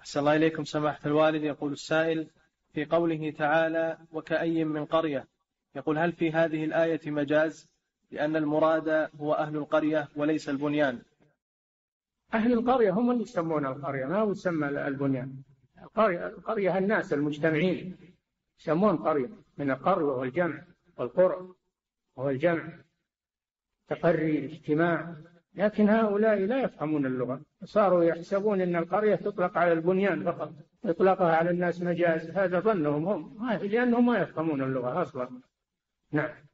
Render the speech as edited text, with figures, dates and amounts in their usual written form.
أحسن الله إليكم سماحة الوالد. يقول السائل في قوله تعالى وكأي من قرية، يقول هل في هذه الآية مجاز لأن المراد هو أهل القرية وليس البنيان؟ أهل القرية هم اللي يسمون القرية، ما هو يسمى البنيان. القرية الناس المجتمعين يسمون قرية، من القرية والجمع، والقرى وهو الجمع، تقري الاجتماع. لكن هؤلاء لا يفهمون اللغة، صاروا يحسبون أن القرية تطلق على البنيان فقط، إطلاقها على الناس مجاز. هذا ظنهم هم، لأنهم ما يفهمون اللغة أصلا. نعم.